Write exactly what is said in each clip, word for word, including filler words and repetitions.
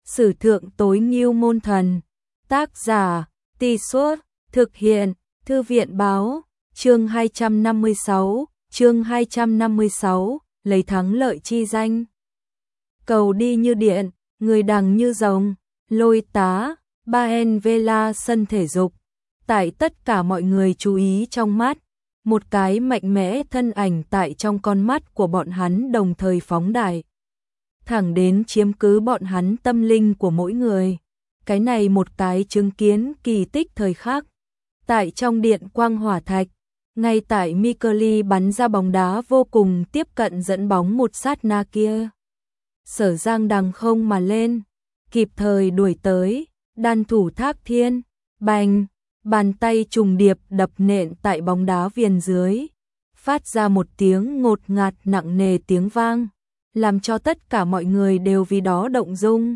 Sử thượng tối ngưu môn thần. Tác giả, Tì Suốt, thực hiện, Thư viện báo, chương hai trăm năm mươi sáu, chương hai trăm năm mươi sáu, lấy thắng lợi chi danh. Cầu đi như điện, người đằng như rồng, Lôi Tá, Baen Vela sân thể dục. Tại tất cả mọi người chú ý trong mắt, một cái mạnh mẽ thân ảnh tại trong con mắt của bọn hắn đồng thời phóng đại, thẳng đến chiếm cứ bọn hắn tâm linh của mỗi người. Cái này một cái chứng kiến kỳ tích thời khắc. Tại trong điện quang hỏa thạch, ngay tại Mikeli bắn ra bóng đá vô cùng tiếp cận dẫn bóng một sát na kia, Sở Giang đằng không mà lên, kịp thời đuổi tới, đan thủ Thác Thiên, bành, bàn tay trùng điệp đập nện tại bóng đá viền dưới, phát ra một tiếng ngột ngạt nặng nề tiếng vang, làm cho tất cả mọi người đều vì đó động dung.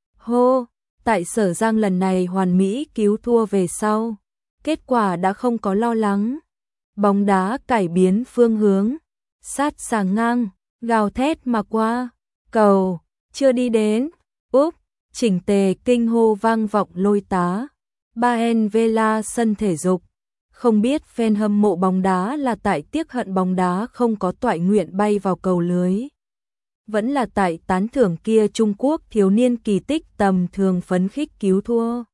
Hô, tại Sở Giang lần này hoàn mỹ cứu thua về sau, kết quả đã không có lo lắng. Bóng đá cải biến phương hướng, sát sàng ngang, gào thét mà qua, cầu, chưa đi đến, úp, chỉnh tề kinh hô vang vọng Lôi Tá, Baen Vela sân thể dục. Không biết fan hâm mộ bóng đá là tại tiếc hận bóng đá không có toại nguyện bay vào cầu lưới, vẫn là tại tán thưởng kia Trung Quốc thiếu niên kỳ tích tầm thường phấn khích cứu thua,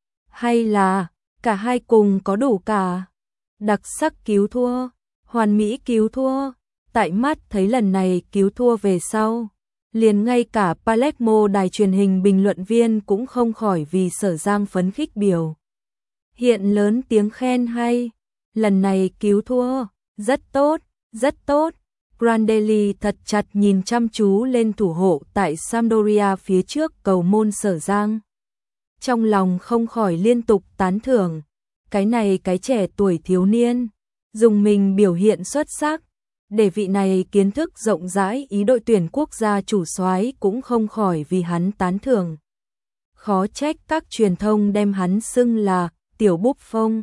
hay là cả hai cùng có đủ cả. Đặc sắc cứu thua, hoàn mỹ cứu thua. Tại mắt thấy lần này cứu thua về sau, liền ngay cả Palermo đài truyền hình bình luận viên cũng không khỏi vì Sở Giang phấn khích biểu hiện lớn tiếng khen hay. Lần này cứu thua, rất tốt, rất tốt. Prandelli thật chặt nhìn chăm chú lên thủ hộ tại Sampdoria phía trước cầu môn Sở Giang. Trong lòng không khỏi liên tục tán thưởng. Cái này cái trẻ tuổi thiếu niên, dùng mình biểu hiện xuất sắc, để vị này kiến thức rộng rãi ý đội tuyển quốc gia chủ soái cũng không khỏi vì hắn tán thưởng. Khó trách các truyền thông đem hắn xưng là tiểu Buffon,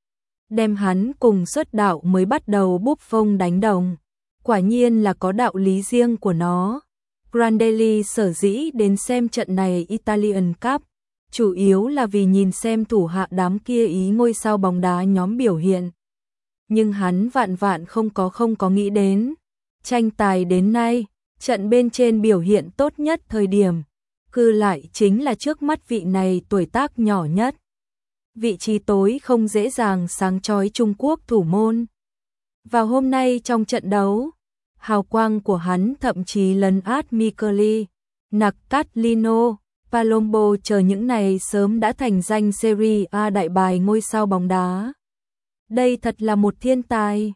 đem hắn cùng xuất đạo mới bắt đầu Buffon đánh đồng, quả nhiên là có đạo lý riêng của nó. Prandelli sở dĩ đến xem trận này Italian Cup, chủ yếu là vì nhìn xem thủ hạ đám kia Ý ngôi sao bóng đá nhóm biểu hiện. Nhưng hắn vạn vạn không có không có nghĩ đến, tranh tài đến nay, trận bên trên biểu hiện tốt nhất thời điểm, cư lại chính là trước mắt vị này tuổi tác nhỏ nhất, vị trí tối không dễ dàng sáng chói Trung Quốc thủ môn. Vào hôm nay trong trận đấu, hào quang của hắn thậm chí lấn át Mikeli, Nakatlino, Palombo chờ những này sớm đã thành danh Serie A đại bài ngôi sao bóng đá. Đây thật là một thiên tài.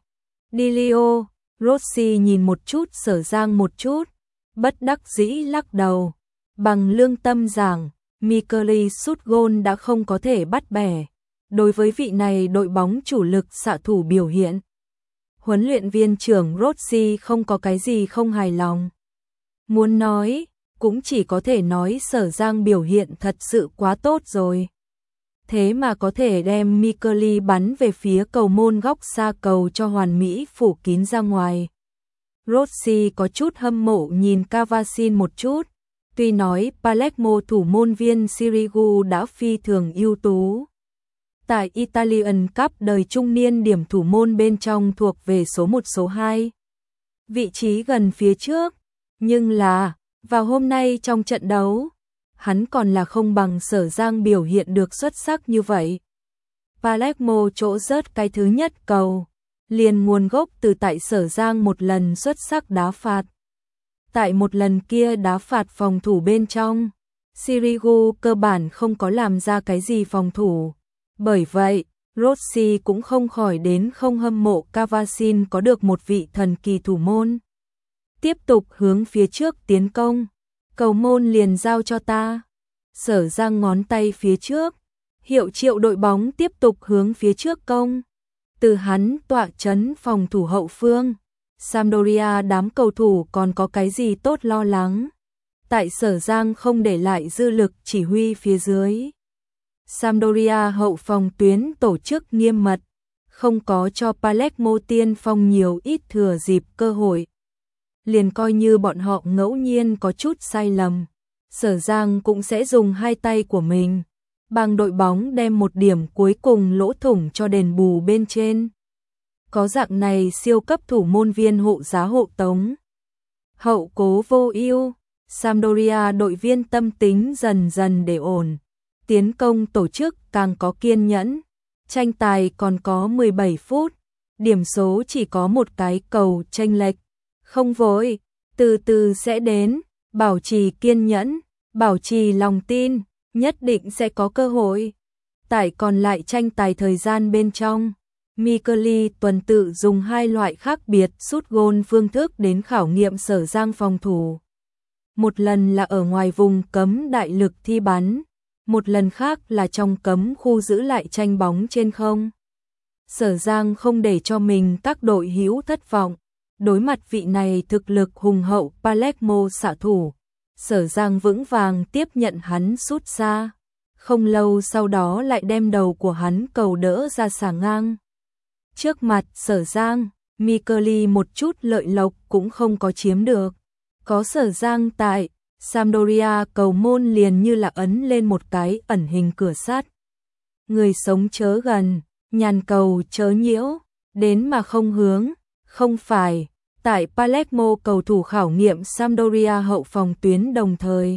Dilio, Rossi nhìn một chút Sở Giang một chút, bất đắc dĩ lắc đầu. Bằng lương tâm giảng, Mikeli sút gôn đã không có thể bắt bẻ. Đối với vị này đội bóng chủ lực xạ thủ biểu hiện, huấn luyện viên trưởng Rossi không có cái gì không hài lòng. Muốn nói, cũng chỉ có thể nói Sở Giang biểu hiện thật sự quá tốt rồi. Thế mà có thể đem Mikeli bắn về phía cầu môn góc xa cầu cho hoàn mỹ phủ kín ra ngoài. Rossi có chút hâm mộ nhìn Cavasin một chút, tuy nói Palermo thủ môn viên Sirigu đã phi thường ưu tú. Tại Italian Cup đời trung niên điểm thủ môn bên trong thuộc về số một số hai. Vị trí gần phía trước, nhưng là vào hôm nay trong trận đấu, hắn còn là không bằng Sở Giang biểu hiện được xuất sắc như vậy. Palermo chỗ rớt cái thứ nhất cầu, liền nguồn gốc từ tại Sở Giang một lần xuất sắc đá phạt. Tại một lần kia đá phạt phòng thủ bên trong, Sirigu cơ bản không có làm ra cái gì phòng thủ. Bởi vậy, Rossi cũng không khỏi đến không hâm mộ Cavasin có được một vị thần kỳ thủ môn. Tiếp tục hướng phía trước tiến công, cầu môn liền giao cho ta. Sở Giang ngón tay phía trước, hiệu triệu đội bóng tiếp tục hướng phía trước công. Từ hắn tọa chấn phòng thủ hậu phương, Sampdoria đám cầu thủ còn có cái gì tốt lo lắng. Tại Sở Giang không để lại dư lực chỉ huy phía dưới, Sampdoria hậu phòng tuyến tổ chức nghiêm mật, không có cho Palermo tiên phong nhiều ít thừa dịp cơ hội. Liền coi như bọn họ ngẫu nhiên có chút sai lầm, Sở Giang cũng sẽ dùng hai tay của mình bằng đội bóng đem một điểm cuối cùng lỗ thủng cho đền bù bên trên. Có dạng này siêu cấp thủ môn viên hộ giá hộ tống. Hậu cố vô ưu, Sampdoria đội viên tâm tính dần dần để ổn. Tiến công tổ chức càng có kiên nhẫn. Tranh tài còn có mười bảy phút. Điểm số chỉ có một cái cầu chênh lệch. Không vội, từ từ sẽ đến. Bảo trì kiên nhẫn, bảo trì lòng tin, nhất định sẽ có cơ hội. Tại còn lại tranh tài thời gian bên trong, Mikel tuần tự dùng hai loại khác biệt sút gôn phương thức đến khảo nghiệm Sở Giang phòng thủ. Một lần là ở ngoài vùng cấm đại lực thi bắn, một lần khác là trong cấm khu giữ lại tranh bóng trên không. Sở Giang không để cho mình các đội hữu thất vọng. Đối mặt vị này thực lực hùng hậu Palermo xạ thủ, Sở Giang vững vàng tiếp nhận hắn sút xa. Không lâu sau đó lại đem đầu của hắn cầu đỡ ra xà ngang. Trước mặt Sở Giang, Mikel một chút lợi lộc cũng không có chiếm được. Có Sở Giang tại, Sampdoria cầu môn liền như là ấn lên một cái ẩn hình cửa sắt. Người sống chớ gần, nhàn cầu chớ nhiễu, đến mà không hướng, không phải. Tại Palermo cầu thủ khảo nghiệm Sampdoria hậu phòng tuyến đồng thời.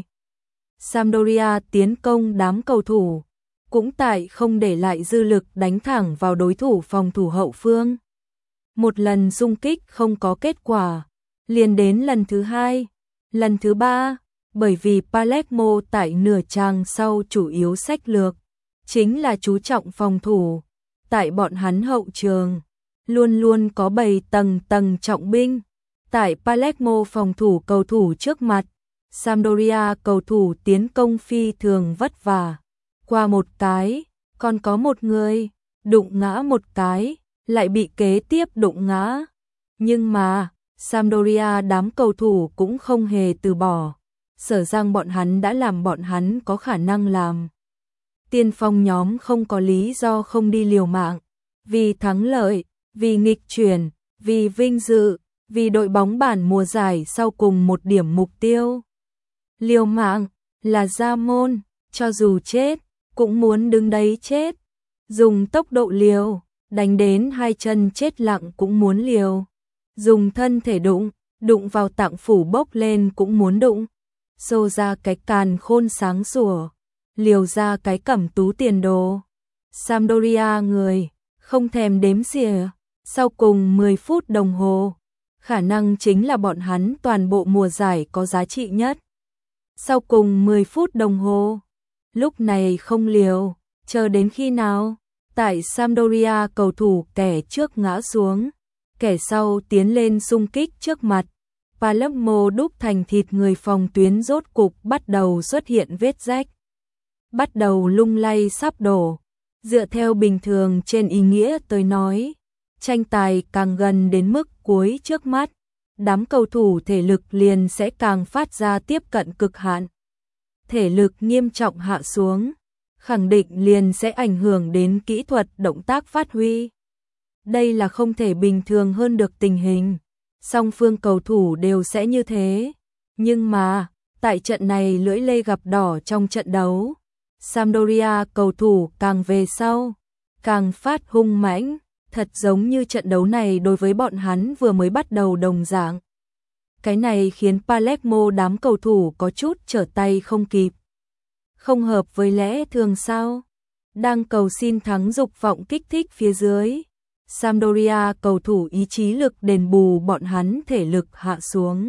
Sampdoria tiến công đám cầu thủ, cũng tại không để lại dư lực đánh thẳng vào đối thủ phòng thủ hậu phương. Một lần xung kích không có kết quả, liền đến lần thứ hai, lần thứ ba, bởi vì Palermo tại nửa trang sau chủ yếu sách lược, chính là chú trọng phòng thủ. Tại bọn hắn hậu trường, luôn luôn có bảy tầng tầng trọng binh. Tại Palermo phòng thủ cầu thủ trước mặt, Sampdoria cầu thủ tiến công phi thường vất vả. Qua một cái, còn có một người, đụng ngã một cái, lại bị kế tiếp đụng ngã. Nhưng mà, Sampdoria đám cầu thủ cũng không hề từ bỏ. Sở Giang bọn hắn đã làm bọn hắn có khả năng làm. Tiên phong nhóm không có lý do không đi liều mạng. Vì thắng lợi, vì nghịch chuyển, vì vinh dự, vì đội bóng bản mùa giải sau cùng một điểm mục tiêu. Liều mạng, là ra môn, cho dù chết, cũng muốn đứng đấy chết. Dùng tốc độ liều, đánh đến hai chân chết lặng cũng muốn liều. Dùng thân thể đụng, đụng vào tạng phủ bốc lên cũng muốn đụng. Xô ra cái càn khôn sáng sủa, liều ra cái cẩm tú tiền đồ. Sampdoria người, không thèm đếm xỉa, sau cùng mười phút đồng hồ, khả năng chính là bọn hắn toàn bộ mùa giải có giá trị nhất. Sau cùng mười phút đồng hồ, lúc này không liều, chờ đến khi nào? Tại Sampdoria cầu thủ kẻ trước ngã xuống, kẻ sau tiến lên xung kích trước mặt. Palermo đúc thành thịt người phòng tuyến rốt cục bắt đầu xuất hiện vết rách. Bắt đầu lung lay sắp đổ. Dựa theo bình thường trên ý nghĩa tôi nói, tranh tài càng gần đến mức cuối trước mắt, đám cầu thủ thể lực liền sẽ càng phát ra tiếp cận cực hạn. Thể lực nghiêm trọng hạ xuống, khẳng định liền sẽ ảnh hưởng đến kỹ thuật động tác phát huy. Đây là không thể bình thường hơn được tình hình. Song phương cầu thủ đều sẽ như thế. Nhưng mà, tại trận này lưỡi lê gặp đỏ trong trận đấu, Sampdoria cầu thủ càng về sau, càng phát hung mãnh, thật giống như trận đấu này đối với bọn hắn vừa mới bắt đầu đồng dạng. Cái này khiến Palermo đám cầu thủ có chút trở tay không kịp. Không hợp với lẽ thường sao? Đang cầu xin thắng dục vọng kích thích phía dưới. Sampdoria cầu thủ ý chí lực đền bù bọn hắn thể lực hạ xuống.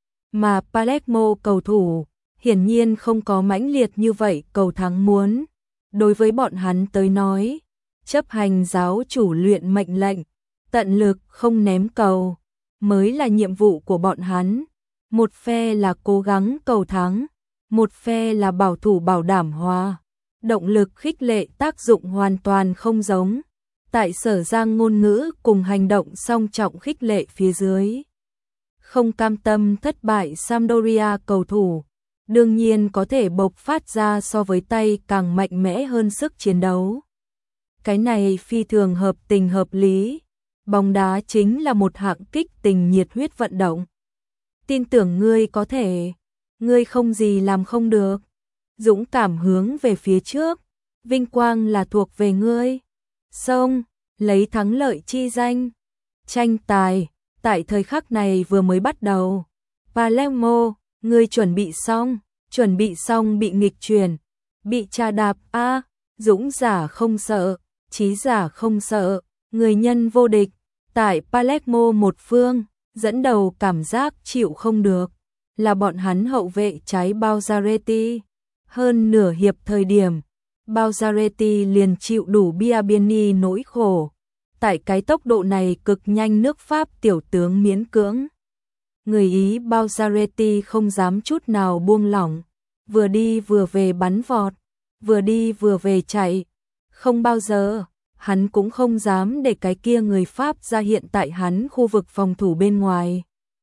Mà Palermo cầu thủ hiển nhiên không có mãnh liệt như vậy cầu thắng muốn. Đối với bọn hắn tới nói, chấp hành giáo chủ luyện mệnh lệnh, tận lực không ném cầu, mới là nhiệm vụ của bọn hắn. Một phe là cố gắng cầu thắng, một phe là bảo thủ bảo đảm hòa. Động lực khích lệ tác dụng hoàn toàn không giống. Tại Sở Giang ngôn ngữ cùng hành động song trọng khích lệ phía dưới. Không cam tâm thất bại Sampdoria cầu thủ, đương nhiên có thể bộc phát ra so với tay càng mạnh mẽ hơn sức chiến đấu. Cái này phi thường hợp tình hợp lý. Bóng đá chính là một hạng kích tình nhiệt huyết vận động. Tin tưởng ngươi có thể. ngươi không gì làm không được. Dũng cảm hướng về phía trước, vinh quang là thuộc về ngươi. Xong, lấy thắng lợi chi danh. Tranh tài, tại thời khắc này vừa mới bắt đầu. Palermo, ngươi chuẩn bị xong, chuẩn bị xong bị nghịch chuyển, bị trà đạp a, à, dũng giả không sợ, trí giả không sợ, người nhân vô địch. Tại Palermo một phương, dẫn đầu cảm giác chịu không được, là bọn hắn hậu vệ trái Balzaretti. Hơn nửa hiệp thời điểm, Balzaretti liền chịu đủ Biabiani nỗi khổ. Tại cái tốc độ này cực nhanh nước Pháp tiểu tướng miễn cưỡng. Người Ý Balzaretti không dám chút nào buông lỏng, vừa đi vừa về bắn vọt, vừa đi vừa về chạy. Không bao giờ, hắn cũng không dám để cái kia người Pháp ra hiện tại hắn khu vực phòng thủ bên ngoài.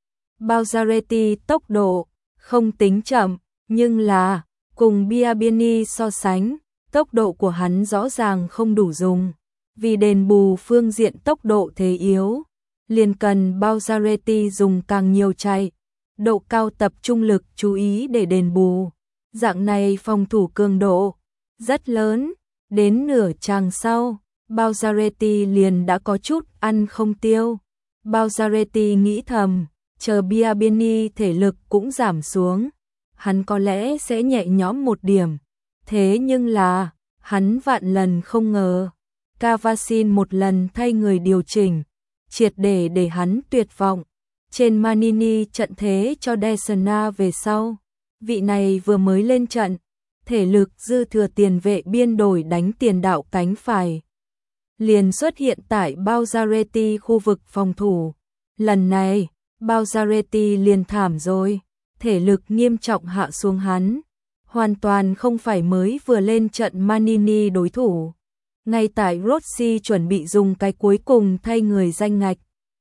Balzaretti tốc độ không tính chậm, nhưng là cùng Biabiani so sánh, tốc độ của hắn rõ ràng không đủ dùng. Vì đền bù phương diện tốc độ thế yếu, liền cần Balzaretti dùng càng nhiều chạy, độ cao tập trung lực chú ý để đền bù. Dạng này phòng thủ cường độ rất lớn, đến nửa chàng sau, Balzaretti liền đã có chút ăn không tiêu. Balzaretti nghĩ thầm, chờ Biabiani thể lực cũng giảm xuống, hắn có lẽ sẽ nhẹ nhõm một điểm. Thế nhưng là, hắn vạn lần không ngờ, Cavasin một lần thay người điều chỉnh, triệt để để hắn tuyệt vọng. Trên Manini trận thế cho Desna về sau, vị này vừa mới lên trận, thể lực dư thừa tiền vệ biên đổi đánh tiền đạo cánh phải. Liền xuất hiện tại Balzaretti khu vực phòng thủ. Lần này, Balzaretti liền thảm rồi, thể lực nghiêm trọng hạ xuống hắn. Hoàn toàn không phải mới vừa lên trận Manini đối thủ. Ngay tại Rossi chuẩn bị dùng cái cuối cùng thay người danh ngạch.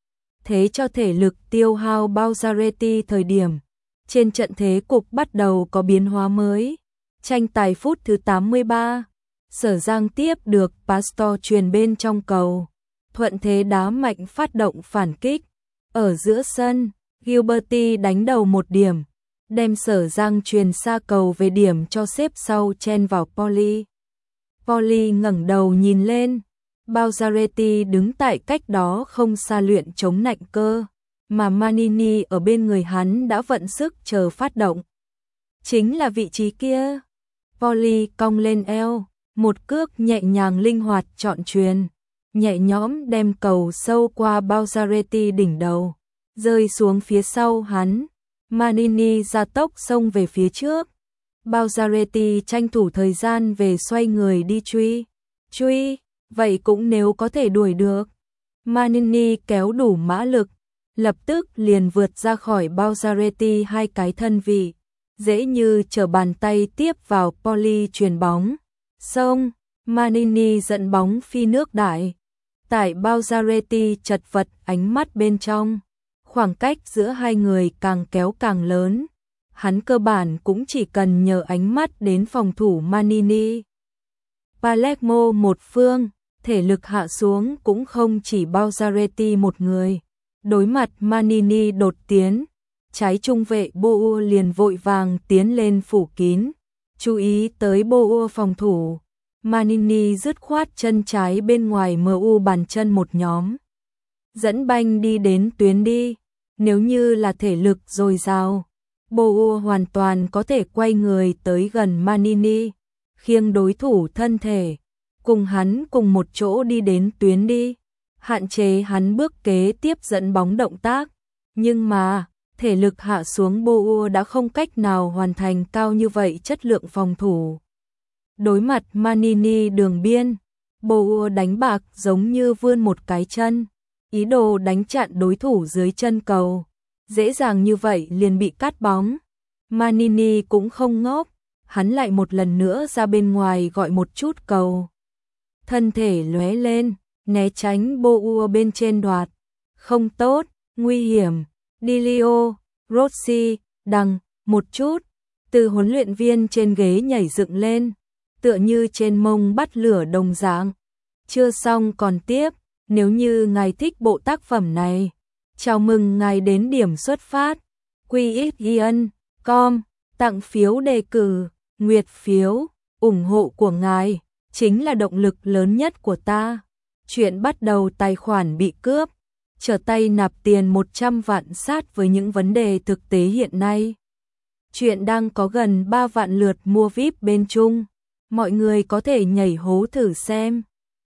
Thế cho thể lực tiêu hao Balzaretti thời điểm. Trên trận thế cục bắt đầu có biến hóa mới. Tranh tài phút thứ tám mươi ba. Sở Giang tiếp được Pastor truyền bên trong cầu. Thuận thế đá mạnh phát động phản kích. Ở giữa sân, Gilberti đánh đầu một điểm. Đem Sở Giang truyền xa cầu về điểm cho xếp sau chen vào Poli. Poli ngẩng đầu nhìn lên. Balzaretti đứng tại cách đó không xa luyện chống nạnh cơ. Mà Manini ở bên người hắn đã vận sức chờ phát động. Chính là vị trí kia. Poli cong lên eo. Một cước nhẹ nhàng linh hoạt chọn chuyền, nhẹ nhõm đem cầu sâu qua Balzaretti đỉnh đầu, rơi xuống phía sau hắn. Manini ra tốc xông về phía trước. Balzaretti tranh thủ thời gian về xoay người đi truy. Truy, vậy cũng nếu có thể đuổi được. Manini kéo đủ mã lực, lập tức liền vượt ra khỏi Balzaretti hai cái thân vị, dễ như trở bàn tay tiếp vào Poli chuyền bóng. Xong, Manini dẫn bóng phi nước đại. Tại Balzaretti chật vật ánh mắt bên trong, khoảng cách giữa hai người càng kéo càng lớn. Hắn cơ bản cũng chỉ cần nhờ ánh mắt đến phòng thủ Manini. Palermo một phương, thể lực hạ xuống cũng không chỉ Balzaretti một người. Đối mặt Manini đột tiến, trái trung vệ Bou liền vội vàng tiến lên phủ kín. Chú ý tới Bou phòng thủ, Manini dứt khoát chân trái bên ngoài em u bàn chân một nhóm. Dẫn banh đi đến tuyến đi, nếu như là thể lực dồi dào, Bou hoàn toàn có thể quay người tới gần Manini, khiêng đối thủ thân thể, cùng hắn cùng một chỗ đi đến tuyến đi, hạn chế hắn bước kế tiếp dẫn bóng động tác. Nhưng mà, thể lực hạ xuống Bou đã không cách nào hoàn thành cao như vậy chất lượng phòng thủ. Đối mặt Manini đường biên, Bou đánh bạc giống như vươn một cái chân, ý đồ đánh chặn đối thủ dưới chân cầu. Dễ dàng như vậy liền bị cắt bóng. Manini cũng không ngốc, hắn lại một lần nữa ra bên ngoài gọi một chút cầu. Thân thể lóe lên, né tránh Bou bên trên đoạt. Không tốt, nguy hiểm. Dilio, Rossi, đằng, một chút. Từ huấn luyện viên trên ghế nhảy dựng lên, tựa như trên mông bắt lửa đồng dạng. Chưa xong còn tiếp, nếu như ngài thích bộ tác phẩm này, chào mừng ngài đến điểm xuất phát. quy ích i en chấm com Tặng phiếu đề cử, nguyệt phiếu, ủng hộ của ngài chính là động lực lớn nhất của ta. Chuyện bắt đầu tài khoản bị cướp, trở tay nạp tiền một trăm vạn sát với những vấn đề thực tế hiện nay. Chuyện đang có gần ba vạn lượt mua vi ai pi bên Trung. Mọi người có thể nhảy hố thử xem.